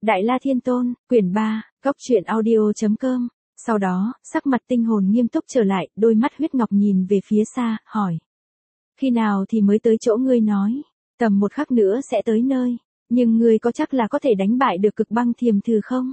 Đại La Thiên Tôn, quyển 3, góc truyện audio.com. Sau đó, sắc mặt tinh hồn nghiêm túc trở lại, đôi mắt huyết ngọc nhìn về phía xa, hỏi. Khi nào thì mới tới chỗ ngươi nói? Tầm một khắc nữa sẽ tới nơi. Nhưng ngươi có chắc là có thể đánh bại được Cực Băng Thiềm Thử không?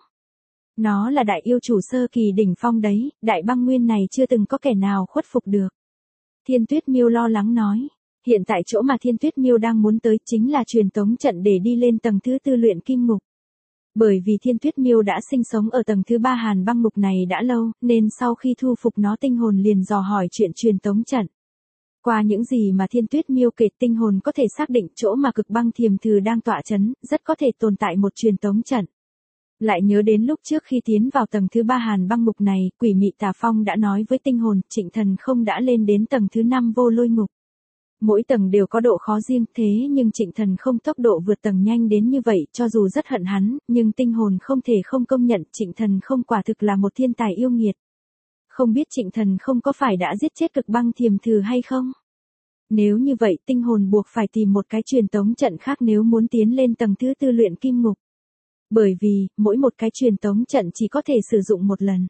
Nó là đại yêu chủ sơ kỳ đỉnh phong đấy, đại băng nguyên này chưa từng có kẻ nào khuất phục được. Thiên Tuyết Miêu lo lắng nói. Hiện tại chỗ mà Thiên Tuyết Miêu đang muốn tới chính là truyền tống trận để đi lên tầng thứ 4 luyện kim ngục. Bởi vì Thiên Tuyết Miêu đã sinh sống ở tầng thứ 3 hàn băng ngục này đã lâu, nên sau khi thu phục nó tinh hồn liền dò hỏi chuyện truyền tống trận. Qua những gì mà Thiên Tuyết Miêu kể, tinh hồn có thể xác định chỗ mà Cực Băng Thiềm Thử đang tọa chấn, rất có thể tồn tại một truyền tống trận. Lại nhớ đến lúc trước khi tiến vào tầng thứ 3 hàn băng ngục này, Quỷ Mị Tà Phong đã nói với tinh hồn, Trịnh Thần không đã lên đến tầng thứ 5 vô lôi ngục. Mỗi tầng đều có độ khó riêng, thế nhưng Trịnh Thần không tốc độ vượt tầng nhanh đến như vậy, cho dù rất hận hắn, nhưng tinh hồn không thể không công nhận Trịnh Thần không quả thực là một thiên tài yêu nghiệt. Không biết Trịnh Thần không có phải đã giết chết Cực Băng Thiềm Thử hay không? Nếu như vậy, tinh hồn buộc phải tìm một cái truyền tống trận khác nếu muốn tiến lên tầng thứ 4 luyện kim ngục. Bởi vì, mỗi một cái truyền tống trận chỉ có thể sử dụng một lần.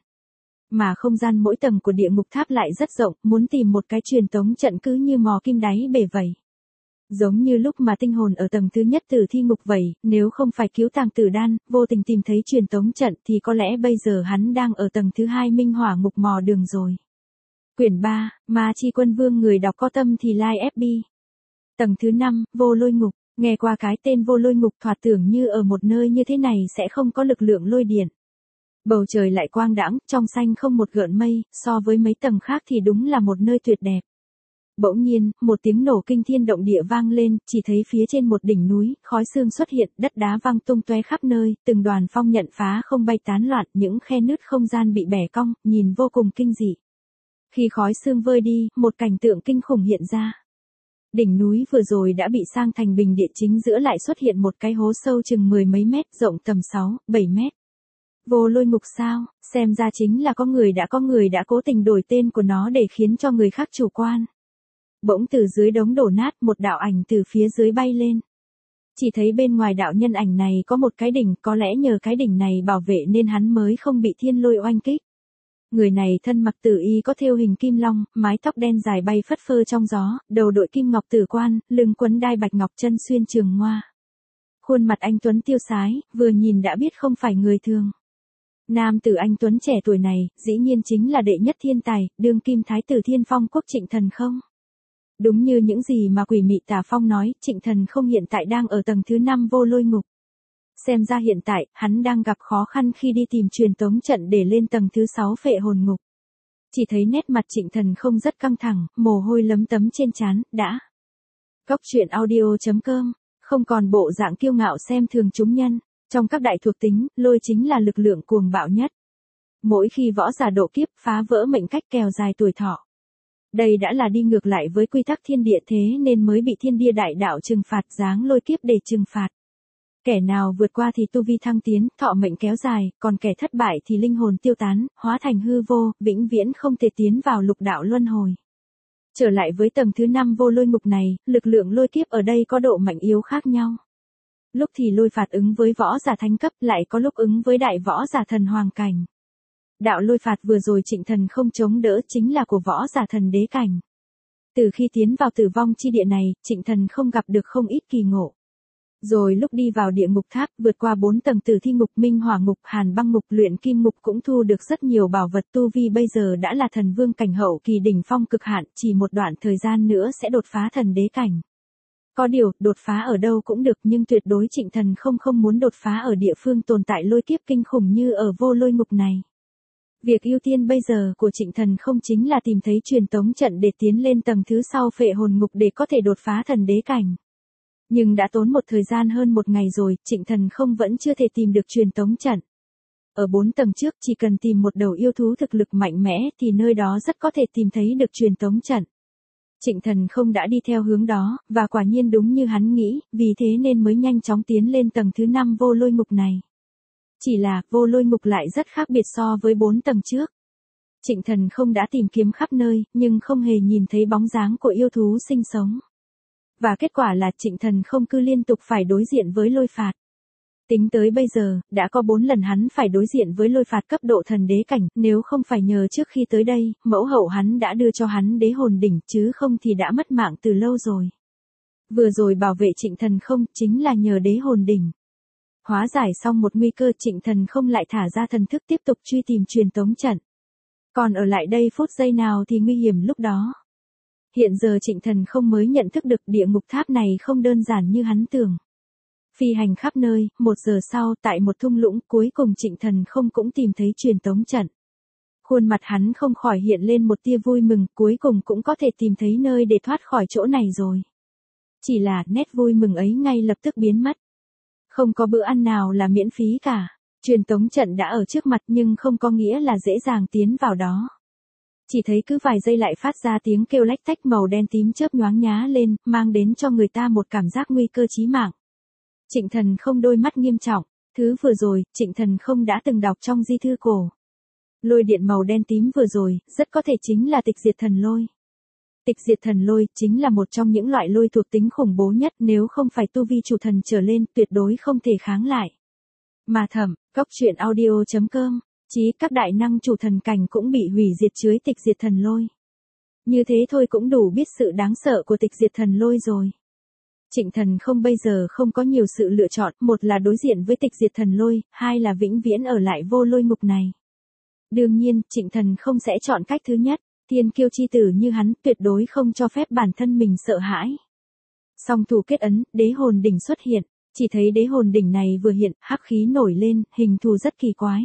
Mà không gian mỗi tầng của địa ngục tháp lại rất rộng, muốn tìm một cái truyền tống trận cứ như mò kim đáy bể vậy. Giống như lúc mà tinh hồn ở tầng thứ nhất Tử Thi ngục vậy, nếu không phải cứu Tàng Tử Đan, vô tình tìm thấy truyền tống trận thì có lẽ bây giờ hắn đang ở tầng thứ 2 Minh Hỏa ngục mò đường rồi. Quyển 3, Ma Chi Quân Vương, người đọc có tâm thì like FB. Tầng thứ 5, vô lôi ngục. Nghe qua cái tên vô lôi ngục thoạt tưởng như ở một nơi như thế này sẽ không có lực lượng lôi điện. Bầu trời lại quang đãng, trong xanh không một gợn mây, so với mấy tầng khác thì đúng là một nơi tuyệt đẹp. Bỗng nhiên, một tiếng nổ kinh thiên động địa vang lên, chỉ thấy phía trên một đỉnh núi, khói sương xuất hiện, đất đá văng tung tóe khắp nơi, từng đoàn phong nhận phá không bay tán loạn, những khe nứt không gian bị bẻ cong, nhìn vô cùng kinh dị. Khi khói sương vơi đi, một cảnh tượng kinh khủng hiện ra. Đỉnh núi vừa rồi đã bị sang thành bình địa, chính giữa lại xuất hiện một cái hố sâu chừng 10 mấy mét, rộng tầm 6, 7 mét. Vô lôi ngục sao? Xem ra chính là có người đã cố tình đổi tên của nó để khiến cho người khác chủ quan. Bỗng từ dưới đống đổ nát một đạo ảnh từ phía dưới bay lên. Chỉ thấy bên ngoài đạo nhân ảnh này có một cái đỉnh, có lẽ nhờ cái đỉnh này bảo vệ nên hắn mới không bị thiên lôi oanh kích. Người này thân mặc tử y có thêu hình kim long, mái tóc đen dài bay phất phơ trong gió, đầu đội kim ngọc tử quan, lưng quấn đai bạch ngọc, chân xuyên trường hoa. Khuôn mặt anh tuấn tiêu sái, vừa nhìn đã biết không phải người thường. Nam tử anh tuấn trẻ tuổi này, dĩ nhiên chính là đệ nhất thiên tài, đương kim thái tử Thiên Phong quốc Trịnh Thần không? Đúng như những gì mà Quỷ Mị Tà Phong nói, Trịnh Thần không hiện tại đang ở tầng thứ 5 vô lôi ngục. Xem ra hiện tại, hắn đang gặp khó khăn khi đi tìm truyền tống trận để lên tầng thứ 6 phệ hồn ngục. Chỉ thấy nét mặt Trịnh Thần không rất căng thẳng, mồ hôi lấm tấm trên trán, đã. Góc truyện audio.com, không còn bộ dạng kiêu ngạo xem thường chúng nhân. Trong các đại thuộc tính, lôi chính là lực lượng cuồng bạo nhất. Mỗi khi võ giả độ kiếp, phá vỡ mệnh cách, kéo dài tuổi thọ. Đây đã là đi ngược lại với quy tắc thiên địa, thế nên mới bị thiên địa đại đạo trừng phạt, giáng lôi kiếp để trừng phạt. Kẻ nào vượt qua thì tu vi thăng tiến, thọ mệnh kéo dài, còn kẻ thất bại thì linh hồn tiêu tán, hóa thành hư vô, vĩnh viễn không thể tiến vào lục đạo luân hồi. Trở lại với tầng thứ 5 vô lôi ngục này, lực lượng lôi kiếp ở đây có độ mạnh yếu khác nhau. Lúc thì lôi phạt ứng với võ giả thánh cấp, lại có lúc ứng với đại võ giả thần hoàng cảnh. Đạo lôi phạt vừa rồi Trịnh Thần không chống đỡ chính là của võ giả thần đế cảnh. Từ khi tiến vào tử vong chi địa này, Trịnh Thần không gặp được không ít kỳ ngộ. Rồi lúc đi vào địa ngục tháp, vượt qua 4 tầng Tử Thi ngục, Minh Hỏa ngục, Hàn Băng ngục, Luyện Kim ngục cũng thu được rất nhiều bảo vật, tu vi bây giờ đã là thần vương cảnh hậu kỳ đỉnh phong cực hạn, chỉ một đoạn thời gian nữa sẽ đột phá thần đế cảnh. Có điều, đột phá ở đâu cũng được, nhưng tuyệt đối Trịnh Thần không muốn đột phá ở địa phương tồn tại lôi kiếp kinh khủng như ở vô lôi ngục này. Việc ưu tiên bây giờ của Trịnh Thần không chính là tìm thấy truyền tống trận để tiến lên tầng thứ sau phệ hồn ngục để có thể đột phá thần đế cảnh. Nhưng đã tốn một thời gian hơn một ngày rồi, Trịnh Thần không vẫn chưa thể tìm được truyền tống trận. Ở 4 tầng trước, chỉ cần tìm một đầu yêu thú thực lực mạnh mẽ thì nơi đó rất có thể tìm thấy được truyền tống trận. Trịnh Thần không đã đi theo hướng đó, và quả nhiên đúng như hắn nghĩ, vì thế nên mới nhanh chóng tiến lên tầng thứ 5 vô lôi ngục này. Chỉ là, vô lôi ngục lại rất khác biệt so với 4 tầng trước. Trịnh Thần không đã tìm kiếm khắp nơi, nhưng không hề nhìn thấy bóng dáng của yêu thú sinh sống. Và kết quả là Trịnh Thần không cứ liên tục phải đối diện với lôi phạt. Tính tới bây giờ, đã có 4 lần hắn phải đối diện với lôi phạt cấp độ thần đế cảnh, nếu không phải nhờ trước khi tới đây, mẫu hậu hắn đã đưa cho hắn đế hồn đỉnh chứ không thì đã mất mạng từ lâu rồi. Vừa rồi bảo vệ Trịnh Thần Không chính là nhờ đế hồn đỉnh. Hóa giải xong một nguy cơ, Trịnh Thần Không lại thả ra thần thức tiếp tục truy tìm truyền tống trận. Còn ở lại đây phút giây nào thì nguy hiểm lúc đó. Hiện giờ Trịnh Thần Không mới nhận thức được địa ngục tháp này không đơn giản như hắn tưởng. Phi hành khắp nơi, 1 giờ sau tại một thung lũng cuối cùng Trịnh Thần Không cũng tìm thấy truyền tống trận. Khuôn mặt hắn không khỏi hiện lên một tia vui mừng, cuối cùng cũng có thể tìm thấy nơi để thoát khỏi chỗ này rồi. Chỉ là nét vui mừng ấy ngay lập tức biến mất. Không có bữa ăn nào là miễn phí cả. Truyền tống trận đã ở trước mặt nhưng không có nghĩa là dễ dàng tiến vào đó. Chỉ thấy cứ vài giây lại phát ra tiếng kêu lách tách màu đen tím chớp nhoáng nhá lên, mang đến cho người ta một cảm giác nguy cơ chí mạng. Trịnh Thần Không đôi mắt nghiêm trọng, thứ vừa rồi, Trịnh Thần Không đã từng đọc trong di thư cổ. Lôi điện màu đen tím vừa rồi, rất có thể chính là tịch diệt thần lôi. Tịch diệt thần lôi chính là một trong những loại lôi thuộc tính khủng bố nhất, nếu không phải tu vi chủ thần trở lên, tuyệt đối không thể kháng lại. Mà thầm, goctruyện.audio.com, chí các đại năng chủ thần cảnh cũng bị hủy diệt dưới tịch diệt thần lôi. Như thế thôi cũng đủ biết sự đáng sợ của tịch diệt thần lôi rồi. Trịnh Thần Không bây giờ không có nhiều sự lựa chọn, một là đối diện với tịch diệt thần lôi, hai là vĩnh viễn ở lại vô lôi ngục này. Đương nhiên, Trịnh Thần Không sẽ chọn cách thứ nhất, thiên kiêu chi tử như hắn tuyệt đối không cho phép bản thân mình sợ hãi. Song thủ kết ấn, đế hồn đỉnh xuất hiện, chỉ thấy đế hồn đỉnh này vừa hiện, hắc khí nổi lên, hình thù rất kỳ quái.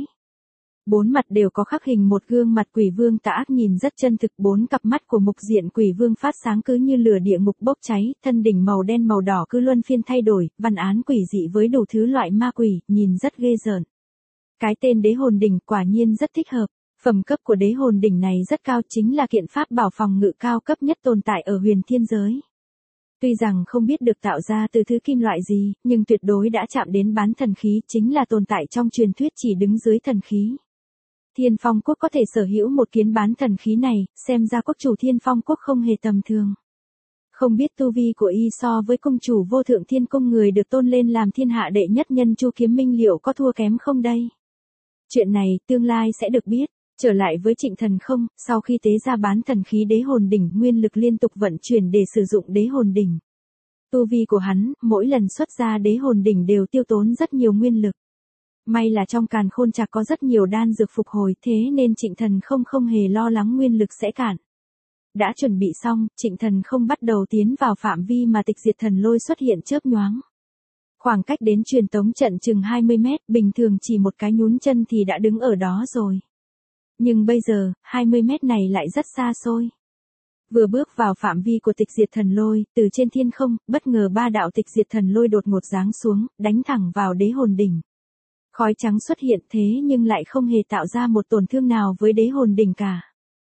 4 mặt đều có khắc hình một gương mặt quỷ vương tà ác nhìn rất chân thực, 4 cặp mắt của mục diện quỷ vương phát sáng cứ như lửa địa ngục bốc cháy, thân đỉnh màu đen màu đỏ cứ luân phiên thay đổi, văn án quỷ dị với đủ thứ loại ma quỷ, nhìn rất ghê rợn. Cái tên đế hồn đỉnh quả nhiên rất thích hợp, phẩm cấp của đế hồn đỉnh này rất cao, chính là kiện pháp bảo phòng ngự cao cấp nhất tồn tại ở huyền thiên giới. Tuy rằng không biết được tạo ra từ thứ kim loại gì, nhưng tuyệt đối đã chạm đến bán thần khí, chính là tồn tại trong truyền thuyết chỉ đứng dưới thần khí. Thiên Phong Quốc có thể sở hữu một kiến bán thần khí này, xem ra quốc chủ Thiên Phong Quốc không hề tầm thường. Không biết tu vi của y so với công chủ vô thượng thiên cung người được tôn lên làm thiên hạ đệ nhất nhân Chu Kiếm Minh liệu có thua kém không đây? Chuyện này tương lai sẽ được biết. Trở lại với Trịnh Thần Không, sau khi tế ra bán thần khí đế hồn đỉnh, nguyên lực liên tục vận chuyển để sử dụng đế hồn đỉnh. Tu vi của hắn, mỗi lần xuất ra đế hồn đỉnh đều tiêu tốn rất nhiều nguyên lực. May là trong càn khôn trạc có rất nhiều đan dược phục hồi, thế nên Trịnh Thần Không không hề lo lắng nguyên lực sẽ cạn. Đã chuẩn bị xong, Trịnh Thần Không bắt đầu tiến vào phạm vi mà tịch diệt thần lôi xuất hiện chớp nhoáng. Khoảng cách đến truyền tống trận chừng 20 mét, bình thường chỉ một cái nhún chân thì đã đứng ở đó rồi. Nhưng bây giờ, 20 mét này lại rất xa xôi. Vừa bước vào phạm vi của tịch diệt thần lôi, từ trên thiên không, bất ngờ 3 đạo tịch diệt thần lôi đột ngột giáng xuống, đánh thẳng vào đế hồn đỉnh. Khói trắng xuất hiện thế nhưng lại không hề tạo ra một tổn thương nào với đế hồn đỉnh cả.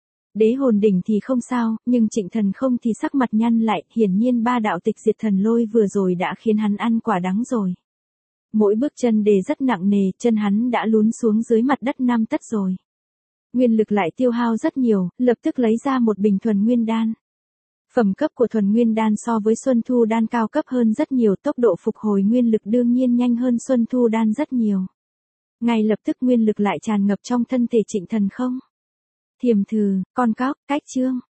Đế hồn đỉnh thì không sao, nhưng Trịnh Thần Không thì sắc mặt nhăn lại, hiển nhiên 3 đạo tịch diệt thần lôi vừa rồi đã khiến hắn ăn quả đắng rồi. Mỗi bước chân đều rất nặng nề, chân hắn đã lún xuống dưới mặt đất 5 tấc rồi. Nguyên lực lại tiêu hao rất nhiều, lập tức lấy ra một bình thuần nguyên đan. Phẩm cấp của thuần nguyên đan so với Xuân Thu đan cao cấp hơn rất nhiều, tốc độ phục hồi nguyên lực đương nhiên nhanh hơn Xuân Thu đan rất nhiều. Ngay lập tức nguyên lực lại tràn ngập trong thân thể Trịnh Thần Không. Thiềm thừ, con cóc, cách chương.